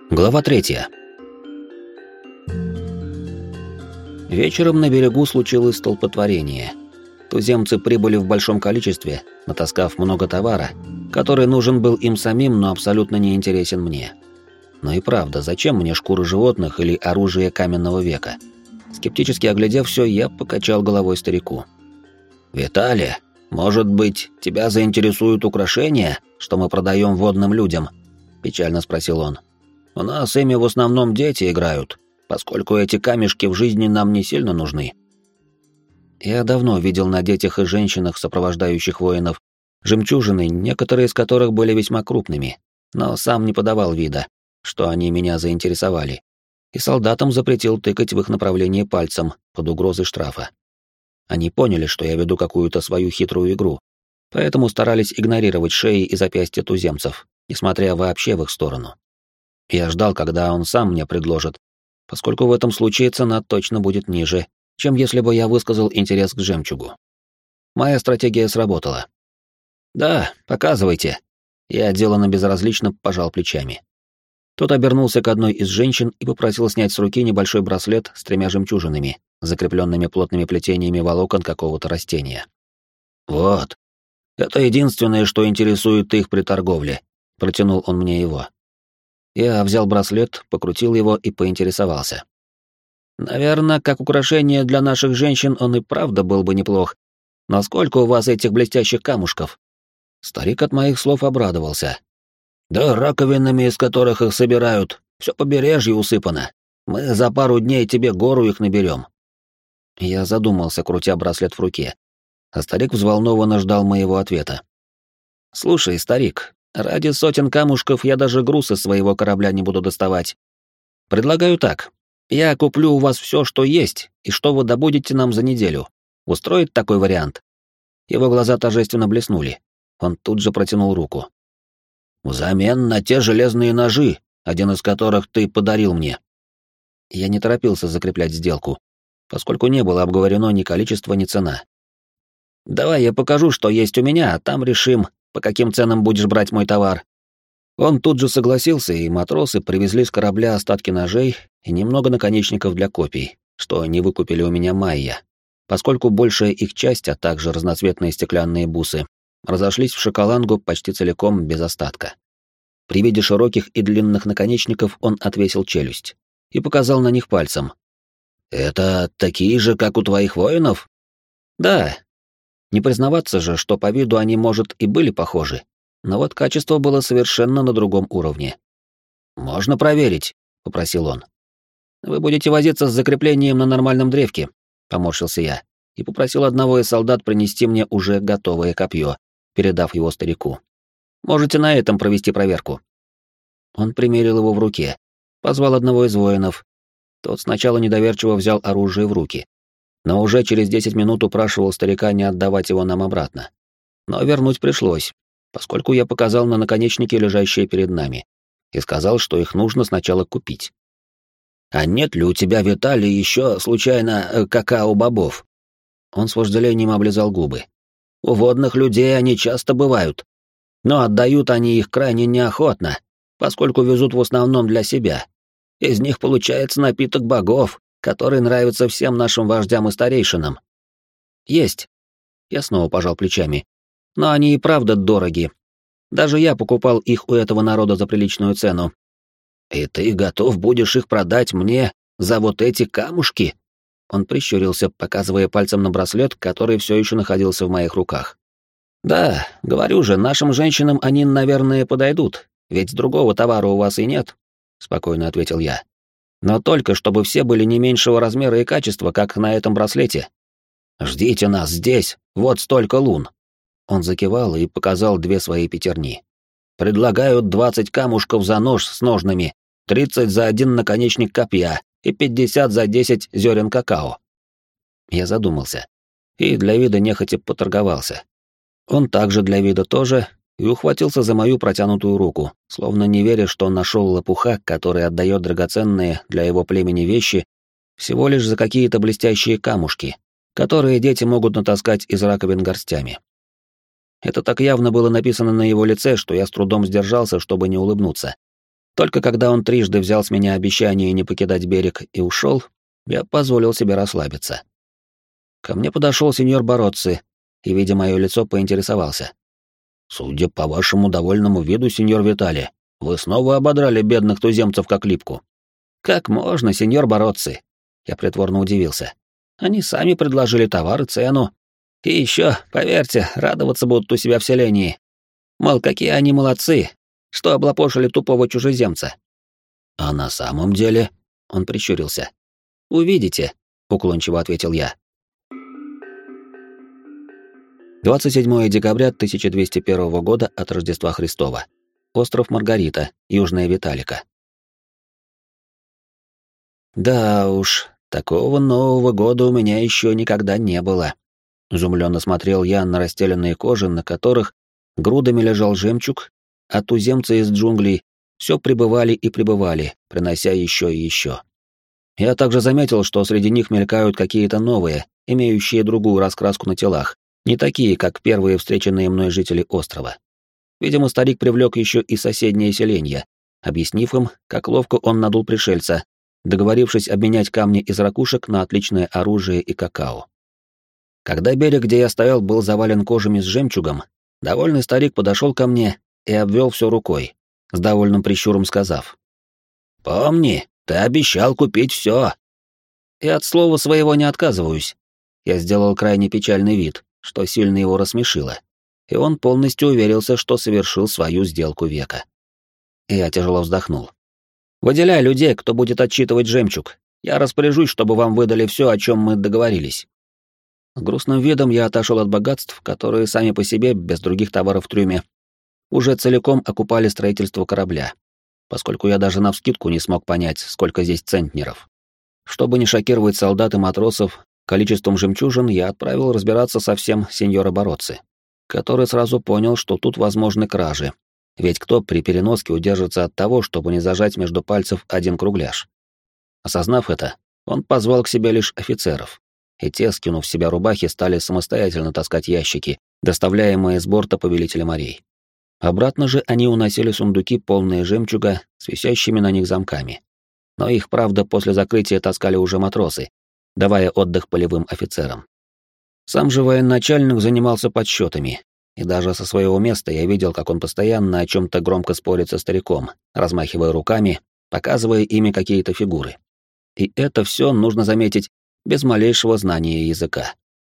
Глава 3. Вечером на берегу случилось столпотворение. Туземцы прибыли в большом количестве, натаскав много товара, который нужен был им самим, но абсолютно не интересен мне. Но и правда, зачем мне шкуры животных или оружие каменного века? Скептически оглядев все, я покачал головой старику. «Виталий, может быть, тебя заинтересуют украшения, что мы продаем водным людям?» — печально спросил он. «У нас ими в основном дети играют, поскольку эти камешки в жизни нам не сильно нужны». Я давно видел на детях и женщинах, сопровождающих воинов, жемчужины, некоторые из которых были весьма крупными, но сам не подавал вида, что они меня заинтересовали, и солдатам запретил тыкать в их направлении пальцем под угрозой штрафа. Они поняли, что я веду какую-то свою хитрую игру, поэтому старались игнорировать шеи и запястья туземцев, несмотря вообще в их сторону. Я ждал, когда он сам мне предложит, поскольку в этом случае цена точно будет ниже, чем если бы я высказал интерес к жемчугу. Моя стратегия сработала. «Да, показывайте». Я деланно безразлично пожал плечами. Тот обернулся к одной из женщин и попросил снять с руки небольшой браслет с 3 жемчужинами, закрепленными плотными плетениями волокон какого-то растения. «Вот, это единственное, что интересует их при торговле», — протянул он мне его. Я взял браслет, покрутил его и поинтересовался. «Наверное, как украшение для наших женщин он и правда был бы неплох. Но сколько у вас этих блестящих камушков?» Старик от моих слов обрадовался. «Да раковинами, из которых их собирают, все побережье усыпано. Мы за пару дней тебе гору их наберем». Я задумался, крутя браслет в руке, а старик взволнованно ждал моего ответа. «Слушай, старик, ради сотен камушков я даже груз из своего корабля не буду доставать. Предлагаю так. Я куплю у вас все, что есть, и что вы добудете нам за неделю. Устроит такой вариант?» Его глаза торжественно блеснули. Он тут же протянул руку. «Взамен на те железные ножи, один из которых ты подарил мне». Я не торопился закреплять сделку, поскольку не было обговорено ни количество, ни цена. «Давай я покажу, что есть у меня, а там решим, по каким ценам будешь брать мой товар». Он тут же согласился, и матросы привезли с корабля остатки ножей и немного наконечников для копий, что не выкупили у меня майя, поскольку большая их часть, а также разноцветные стеклянные бусы, разошлись в шоколангу почти целиком без остатка. При виде широких и длинных наконечников он отвесил челюсть и показал на них пальцем. «Это такие же, как у твоих воинов?» «Да. Не признаваться же, что по виду они, может, и были похожи, но вот качество было совершенно на другом уровне». «Можно проверить», — попросил он. «Вы будете возиться с закреплением на нормальном древке», — поморщился я, и попросил одного из солдат принести мне уже готовое копье, передав его старику. «Можете на этом провести проверку». Он примерил его в руке, позвал одного из воинов. Тот сначала недоверчиво взял оружие в руки, но уже через 10 минут упрашивал старика не отдавать его нам обратно. Но вернуть пришлось, поскольку я показал на наконечники, лежащие перед нами, и сказал, что их нужно сначала купить. «А нет ли у тебя, Виталий, еще, случайно, какао-бобов?» Он с вожделением облизал губы. «У водных людей они часто бывают, но отдают они их крайне неохотно, поскольку везут в основном для себя. Из них получается напиток богов, который нравится всем нашим вождям и старейшинам». «Есть». Я снова пожал плечами. «Но они и правда дороги. Даже я покупал их у этого народа за приличную цену». «И ты готов будешь их продать мне за вот эти камушки?» Он прищурился, показывая пальцем на браслет, который все еще находился в моих руках. «Да, говорю же, нашим женщинам они, наверное, подойдут, ведь другого товара у вас и нет», — спокойно ответил я. «Но только чтобы все были не меньшего размера и качества, как на этом браслете. Ждите нас здесь, вот столько лун». Он закивал и показал 2 свои пятерни. «Предлагают 20 камушков за нож с ножнами, 30 за 1 наконечник копья и 50 за 10 зерен какао». Я задумался и для вида нехотя поторговался. Он также для вида тоже и ухватился за мою протянутую руку, словно не веря, что нашел лопуха, который отдает драгоценные для его племени вещи всего лишь за какие-то блестящие камушки, которые дети могут натаскать из раковин горстями. Это так явно было написано на его лице, что я с трудом сдержался, чтобы не улыбнуться. Только когда он трижды взял с меня обещание не покидать берег и ушел, я позволил себе расслабиться. Ко мне подошел сеньор Бороцци и, видя мое лицо, поинтересовался. «Судя по вашему довольному виду, сеньор Витали, вы снова ободрали бедных туземцев как липку». «Как можно, сеньор Бороцци?» Я притворно удивился. «Они сами предложили товар и цену. И еще, поверьте, радоваться будут у себя в селении. Мол, какие они молодцы, что облапошили тупого чужеземца». «А на самом деле?» — он прищурился. «Увидите», — уклончиво ответил я. 27 декабря 1201 года от Рождества Христова. Остров Маргарита, Южная Виталика. Да уж, такого Нового года у меня еще никогда не было. Изумленно смотрел я на расстеленные кожи, на которых грудами лежал жемчуг, а туземцы из джунглей все прибывали и прибывали, принося еще и еще. Я также заметил, что среди них мелькают какие-то новые, имеющие другую раскраску на телах, не такие, как первые встреченные мной жители острова. Видимо, старик привлек еще и соседние селения, объяснив им, как ловко он надул пришельца, договорившись обменять камни из ракушек на отличное оружие и какао. Когда берег, где я стоял, был завален кожами с жемчугом, довольный старик подошел ко мне и обвел все рукой, с довольным прищуром сказав: «Помни, ты обещал купить все». «И от слова своего не отказываюсь». Я сделал крайне печальный вид, что сильно его рассмешило, и он полностью уверился, что совершил свою сделку века. Я тяжело вздохнул. «Выделяй людей, кто будет отчитывать жемчуг. Я распоряжусь, чтобы вам выдали все, о чем мы договорились». С грустным видом я отошел от богатств, которые сами по себе, без других товаров в трюме, уже целиком окупали строительство корабля, поскольку я даже навскидку не смог понять, сколько здесь центнеров. Чтобы не шокировать солдат и матросов количеством жемчужин, я отправил разбираться со всем сеньора Бороцци, который сразу понял, что тут возможны кражи, ведь кто при переноске удержится от того, чтобы не зажать между пальцев один кругляш? Осознав это, он позвал к себе лишь офицеров, и те, скинув с себя рубахи, стали самостоятельно таскать ящики, доставляемые с борта повелителя морей. Обратно же они уносили сундуки, полные жемчуга, с висящими на них замками. Но их, правда, после закрытия таскали уже матросы, давая отдых полевым офицерам. Сам же военачальник занимался подсчетами, и даже со своего места я видел, как он постоянно о чем-то громко спорит со стариком, размахивая руками, показывая ими какие-то фигуры. И это все, нужно заметить, без малейшего знания языка.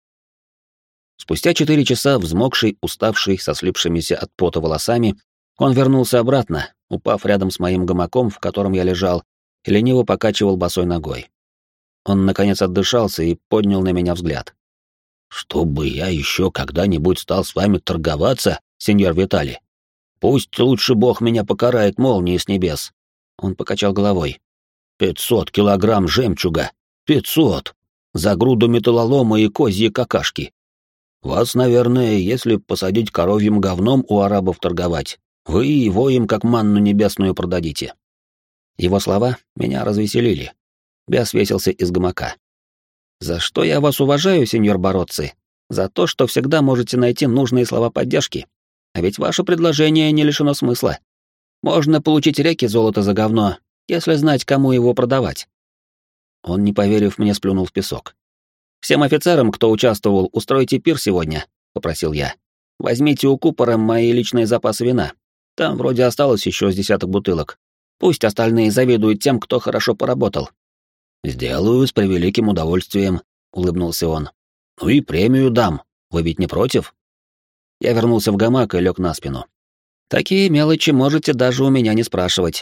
Спустя 4 часа, взмокший, уставший, со слипшимися от пота волосами, он вернулся обратно, упав рядом с моим гамаком, в котором я лежал, и лениво покачивал босой ногой. Он, наконец, отдышался и поднял на меня взгляд. «Чтобы я еще когда-нибудь стал с вами торговаться, сеньор Витали? Пусть лучше Бог меня покарает молнией с небес». Он покачал головой. 500 килограмм жемчуга! 500! За груду металлолома и козьи какашки! Вас, наверное, если посадить коровьим говном у арабов торговать, вы его им как манну небесную продадите». Его слова меня развеселили. Я свесился из гамака. «За что я вас уважаю, сеньор Бороцци? За то, что всегда можете найти нужные слова поддержки. А ведь ваше предложение не лишено смысла. Можно получить реки золота за говно, если знать, кому его продавать». Он, не поверив мне, сплюнул в песок. «Всем офицерам, кто участвовал, устройте пир сегодня», — попросил я. «Возьмите у купора мои личные запасы вина. Там вроде осталось еще с десяток бутылок. Пусть остальные завидуют тем, кто хорошо поработал». «Сделаю с превеликим удовольствием», — улыбнулся он. «Ну и премию дам. Вы ведь не против?» Я вернулся в гамак и лег на спину. «Такие мелочи можете даже у меня не спрашивать».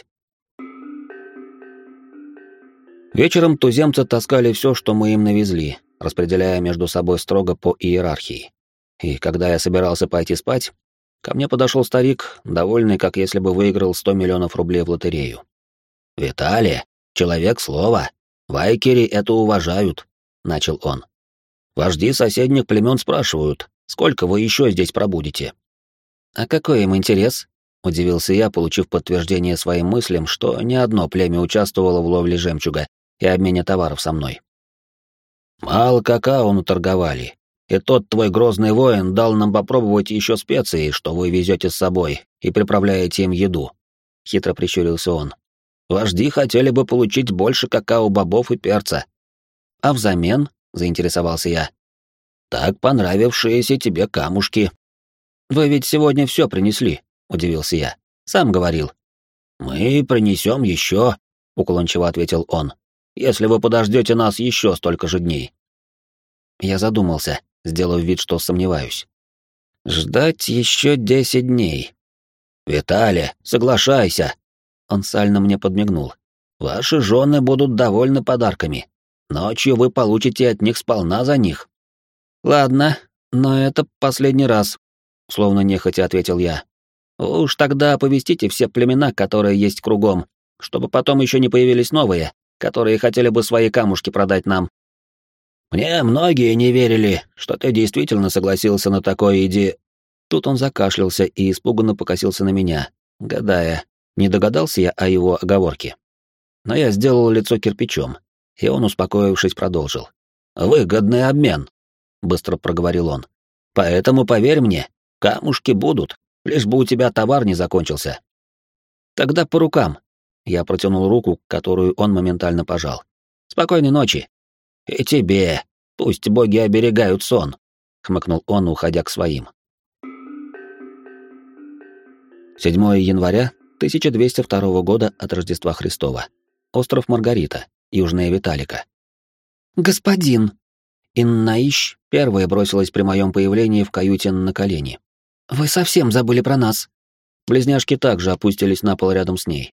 Вечером туземцы таскали все, что мы им навезли, распределяя между собой строго по иерархии. И когда я собирался пойти спать, ко мне подошел старик, довольный, как если бы выиграл 100 миллионов рублей в лотерею. «Виталий, человек слова. Вайкери это уважают», — начал он. «Вожди соседних племен спрашивают, сколько вы еще здесь пробудете?» «А какой им интерес?» — удивился я, получив подтверждение своим мыслям, что ни одно племя участвовало в ловле жемчуга и обмене товаров со мной. «Мало какао наторговали, и тот твой грозный воин дал нам попробовать еще специи, что вы везете с собой, и приправляете им еду. хитро прищурился он. «Вожди хотели бы получить больше какао-бобов и перца». «А взамен?» — заинтересовался я. «Так понравившиеся тебе камушки». «Вы ведь сегодня все принесли», — удивился я. «Сам говорил». «Мы принесем еще», — уклончиво ответил он, «если вы подождете нас еще столько же дней». Я задумался, сделав вид, что сомневаюсь. «Ждать еще 10 дней». «Виталий, соглашайся!» Он сально мне подмигнул. «Ваши жены будут довольны подарками. Ночью вы получите от них сполна за них». «Ладно, но это последний раз», — словно нехотя ответил я. «Уж тогда оповестите все племена, которые есть кругом, чтобы потом еще не появились новые, которые хотели бы свои камушки продать нам». «Мне многие не верили, что ты действительно согласился на такое Тут он закашлялся и испуганно покосился на меня, гадая, не догадался я о его оговорке. Но я сделал лицо кирпичом, и он, успокоившись, продолжил. «Выгодный обмен», — быстро проговорил он. «Поэтому, поверь мне, камушки будут, лишь бы у тебя товар не закончился». «Тогда по рукам». Я протянул руку, которую он моментально пожал. «Спокойной ночи». «И тебе. Пусть боги оберегают сон», — хмыкнул он, уходя к своим. 7 января 1202 года от Рождества Христова. Остров Маргарита, Южная Виталика. «Господин!» Иннаищ первая бросилась при моем появлении в каюте на колени. «Вы совсем забыли про нас!» Близняшки также опустились на пол рядом с ней.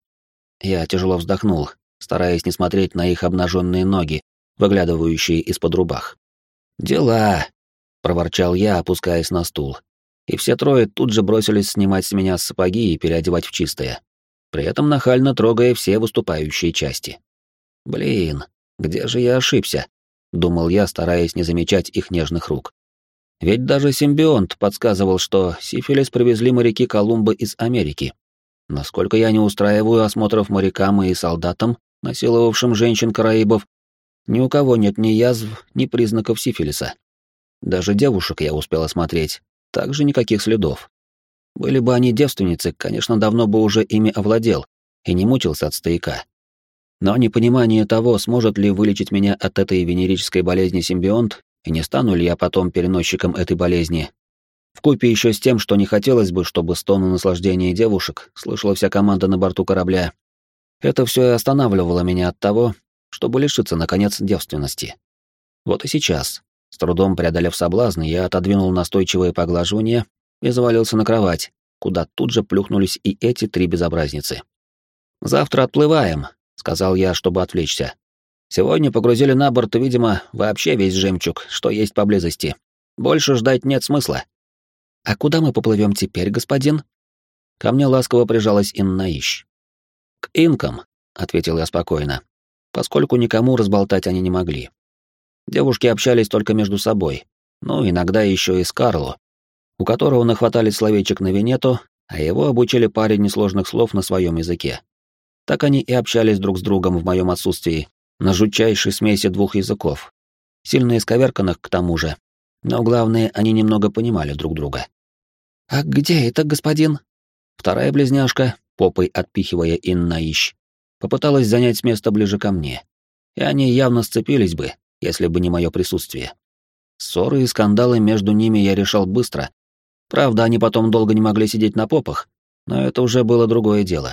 Я тяжело вздохнул, стараясь не смотреть на их обнаженные ноги, выглядывающие из-под рубах. «Дела!» — проворчал я, опускаясь на стул. И все трое тут же бросились снимать с меня сапоги и переодевать в чистое, при этом нахально трогая все выступающие части. «Блин, где же я ошибся?» — думал я, стараясь не замечать их нежных рук. Ведь даже симбионт подсказывал, что сифилис привезли моряки Колумба из Америки. Насколько я не устраиваю осмотров морякам и солдатам, насиловавшим женщин-караибов, ни у кого нет ни язв, ни признаков сифилиса. Даже девушек я успел осмотреть, также никаких следов. Были бы они девственницы, конечно, давно бы уже ими овладел и не мучился от стояка. Но непонимание того, сможет ли вылечить меня от этой венерической болезни симбионт, и не стану ли я потом переносчиком этой болезни, вкупе еще с тем, что не хотелось бы, чтобы стоны наслаждения девушек слышала вся команда на борту корабля, это все и останавливало меня от того, чтобы лишиться, наконец, девственности. Вот и сейчас, с трудом преодолев соблазн, я отодвинул настойчивое поглаживание и завалился на кровать, куда тут же плюхнулись и эти три безобразницы. «Завтра отплываем», — сказал я, чтобы отвлечься. «Сегодня погрузили на борт, видимо, вообще весь жемчуг, что есть поблизости. Больше ждать нет смысла». «А куда мы поплывем теперь, господин?» Ко мне ласково прижалась Иннаищ. «К инкам», — ответил я спокойно, поскольку никому разболтать они не могли. Девушки общались только между собой, ну, иногда еще и с Карло, у которого нахватали словечек на Венету, а его обучили паре несложных слов на своем языке. Так они и общались друг с другом в моем отсутствии, на жутчайшей смеси двух языков, сильно исковерканных к тому же, но главное, они немного понимали друг друга. «А где это, господин?» Вторая близняшка, попой отпихивая Иннаищ, попыталась занять место ближе ко мне, и они явно сцепились бы, если бы не мое присутствие. Ссоры и скандалы между ними я решал быстро. Правда, они потом долго не могли сидеть на попах, но это уже было другое дело.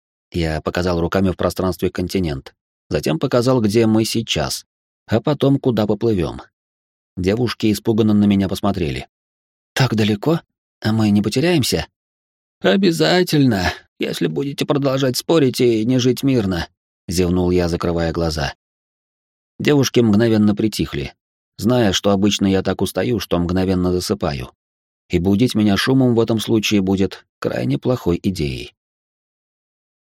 Я показал руками в пространстве континент, затем показал, где мы сейчас, а потом куда поплывем. Девушки испуганно на меня посмотрели. «Так далеко? А мы не потеряемся?» «Обязательно, если будете продолжать спорить и не жить мирно», — зевнул я, закрывая глаза. Девушки мгновенно притихли, зная, что обычно я так устаю, что мгновенно засыпаю. И будить меня шумом в этом случае будет крайне плохой идеей.